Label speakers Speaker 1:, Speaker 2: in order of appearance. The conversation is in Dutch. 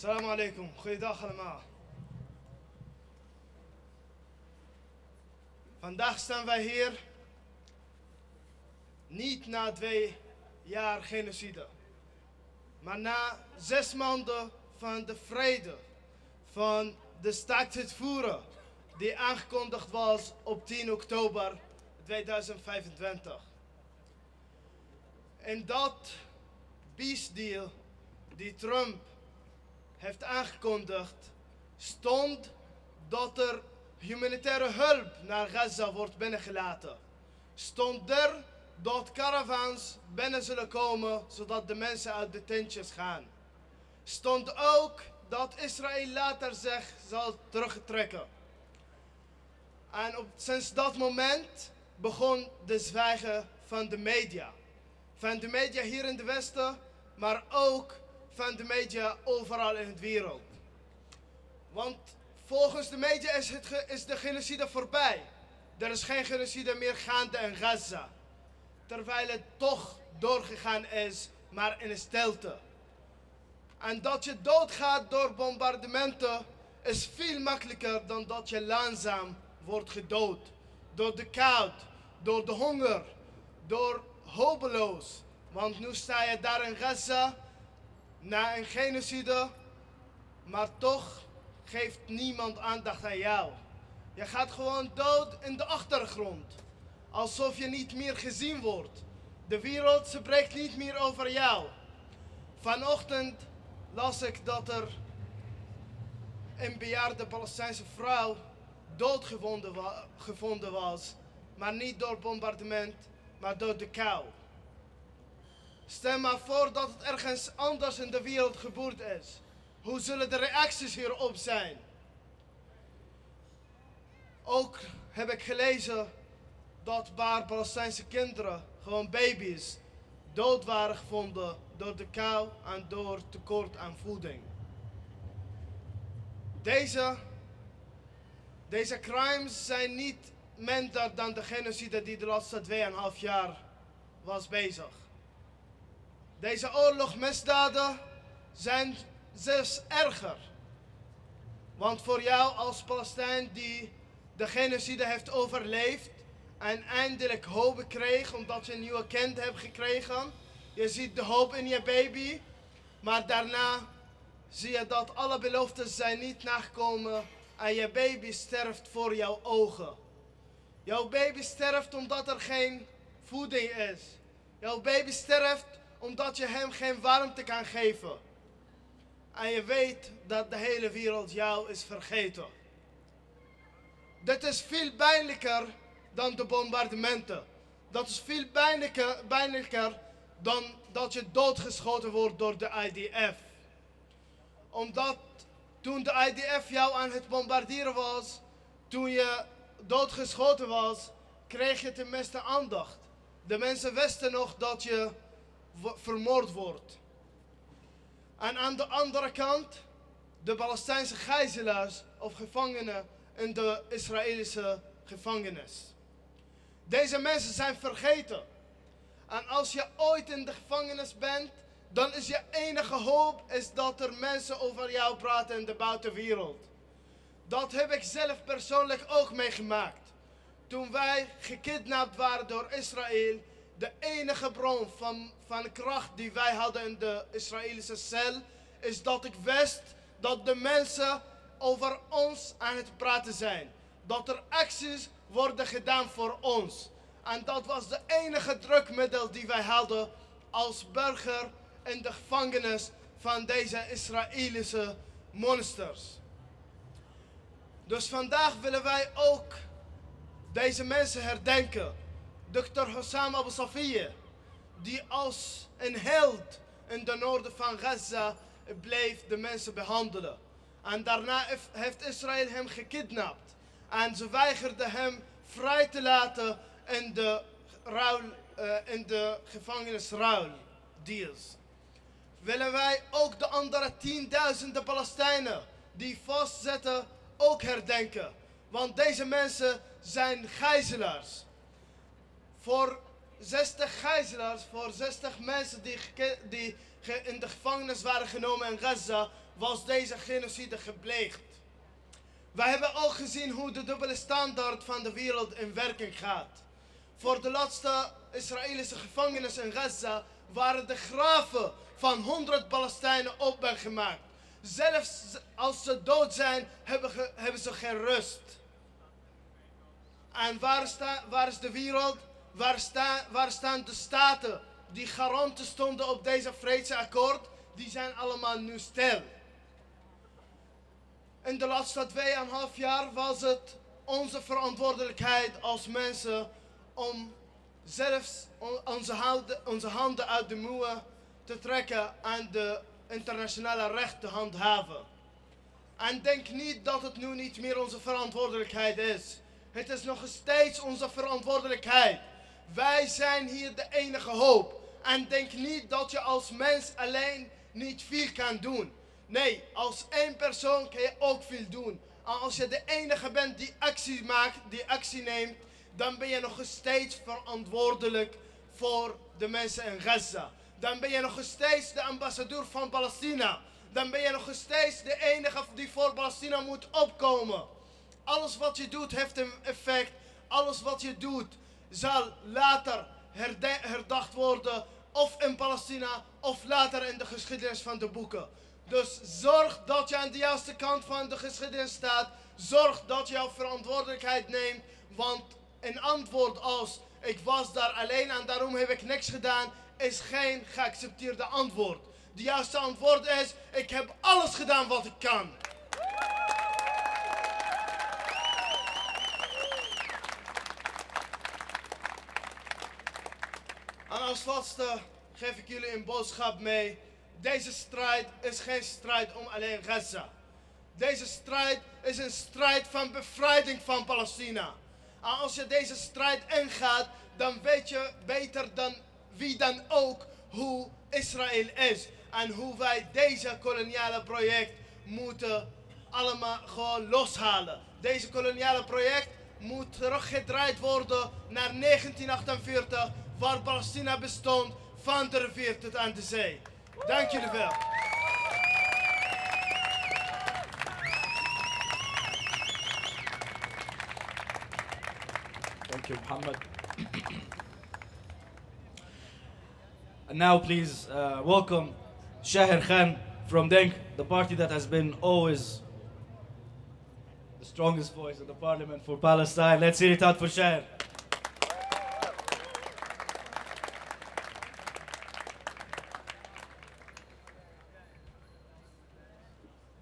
Speaker 1: Assalamu alaikum, goeiedag allemaal. Vandaag staan wij hier niet na 2 jaar genocide, maar na 6 maanden van de vrede, van de staakt het vuren die aangekondigd was op 10 oktober 2025. En dat peace deal die Trump heeft aangekondigd, stond dat er humanitaire hulp naar Gaza wordt binnengelaten. Stond er dat caravans binnen zullen komen, zodat de mensen uit de tentjes gaan. Stond ook dat Israël later zich zal terugtrekken. En sinds dat moment begon de zwijgen van de media. Van de media hier in het Westen, maar ook van de media overal in de wereld. Want volgens de media is de genocide voorbij. Er is geen genocide meer gaande in Gaza. Terwijl het toch doorgegaan is, maar in stilte. En dat je doodgaat door bombardementen is veel makkelijker dan dat je langzaam wordt gedood. Door de kou, door de honger, door hopeloos. Want nu sta je daar in Gaza, na een genocide, maar toch geeft niemand aandacht aan jou. Je gaat gewoon dood in de achtergrond, alsof je niet meer gezien wordt. De wereld spreekt niet meer over jou. Vanochtend las ik dat er een bejaarde Palestijnse vrouw doodgevonden was, maar niet door bombardement, maar door de kou. Stel maar voor dat het ergens anders in de wereld gebeurd is. Hoe zullen de reacties hierop zijn? Ook heb ik gelezen dat een paar Palestijnse kinderen, gewoon baby's, dood waren gevonden door de kou en door tekort aan voeding. Deze crimes zijn niet minder dan de genocide die de laatste 2,5 jaar was bezig. Deze oorlogsmisdaden zijn zelfs erger. Want voor jou als Palestijn die de genocide heeft overleefd en eindelijk hoop kreeg omdat je een nieuwe kind hebt gekregen. Je ziet de hoop in je baby, maar daarna zie je dat alle beloften zijn niet nagekomen en je baby sterft voor jouw ogen. Jouw baby sterft omdat er geen voeding is. Jouw baby sterft omdat je hem geen warmte kan geven. En je weet dat de hele wereld jou is vergeten. Dit is veel pijnlijker dan de bombardementen. Dat is veel pijnlijker dan dat je doodgeschoten wordt door de IDF. Omdat toen de IDF jou aan het bombarderen was, toen je doodgeschoten was, kreeg je tenminste aandacht. De mensen wisten nog dat je vermoord wordt. En aan de andere kant, de Palestijnse gijzelaars of gevangenen in de Israëlische gevangenis. Deze mensen zijn vergeten. En als je ooit in de gevangenis bent, dan is je enige hoop is dat er mensen over jou praten in de buitenwereld. Dat heb ik zelf persoonlijk ook meegemaakt. Toen wij gekidnapt waren door Israël, de enige bron van kracht die wij hadden in de Israëlische cel, is dat ik wist dat de mensen over ons aan het praten zijn. Dat er acties worden gedaan voor ons. En dat was de enige drukmiddel die wij hadden als burger in de gevangenis van deze Israëlische monsters. Dus vandaag willen wij ook deze mensen herdenken. Dr. Hossam Abu Safiye, die als een held in de noorden van Gaza bleef de mensen behandelen. En daarna heeft Israël hem gekidnapt. En ze weigerden hem vrij te laten in de gevangenisruildeals. Willen wij ook de andere 10.000 Palestijnen die vastzitten ook herdenken. Want deze mensen zijn gijzelaars. Voor 60 gijzelaars, voor 60 mensen die in de gevangenis waren genomen in Gaza, was deze genocide gepleegd. We hebben ook gezien hoe de dubbele standaard van de wereld in werking gaat. Voor de laatste Israëlische gevangenis in Gaza waren de graven van 100 Palestijnen opengemaakt. Zelfs als ze dood zijn, hebben ze geen rust. En waar is de wereld? Waar staan de staten die garanten stonden op deze vredesakkoord? Die zijn allemaal nu stil. In de laatste 2,5 jaar was het onze verantwoordelijkheid als mensen om zelfs onze handen uit de mouwen te trekken en de internationale recht te handhaven. En denk niet dat het nu niet meer onze verantwoordelijkheid is. Het is nog steeds onze verantwoordelijkheid. Wij zijn hier de enige hoop. En denk niet dat je als mens alleen niet veel kan doen. Nee, als één persoon kan je ook veel doen. En als je de enige bent die actie maakt, die actie neemt, dan ben je nog steeds verantwoordelijk voor de mensen in Gaza. Dan ben je nog steeds de ambassadeur van Palestina. Dan ben je nog steeds de enige die voor Palestina moet opkomen. Alles wat je doet heeft een effect. Alles wat je doet zal later herdacht worden. Of in Palestina of later in de geschiedenis van de boeken. Dus zorg dat je aan de juiste kant van de geschiedenis staat. Zorg dat je jouw verantwoordelijkheid neemt. Want een antwoord als ik was daar alleen en daarom heb ik niks gedaan, is geen geaccepteerde antwoord. De juiste antwoord is, ik heb alles gedaan wat ik kan. En als laatste geef ik jullie een boodschap mee. Deze strijd is geen strijd om alleen Gaza. Deze strijd is een strijd van bevrijding van Palestina. En als je deze strijd ingaat, dan weet je beter dan wie dan ook hoe Israël is. En hoe wij deze koloniale project moeten allemaal gewoon loshalen. Deze koloniale project moet teruggedraaid worden naar 1948, waar Palestina bestond van de rivier tot aan de zee. Dank jullie wel.
Speaker 2: Thank you, Muhammad. And now please welcome Shaher Khan from Denk, the party that has been always the strongest voice in the parliament for Palestine. Let's hear it out for Shaher.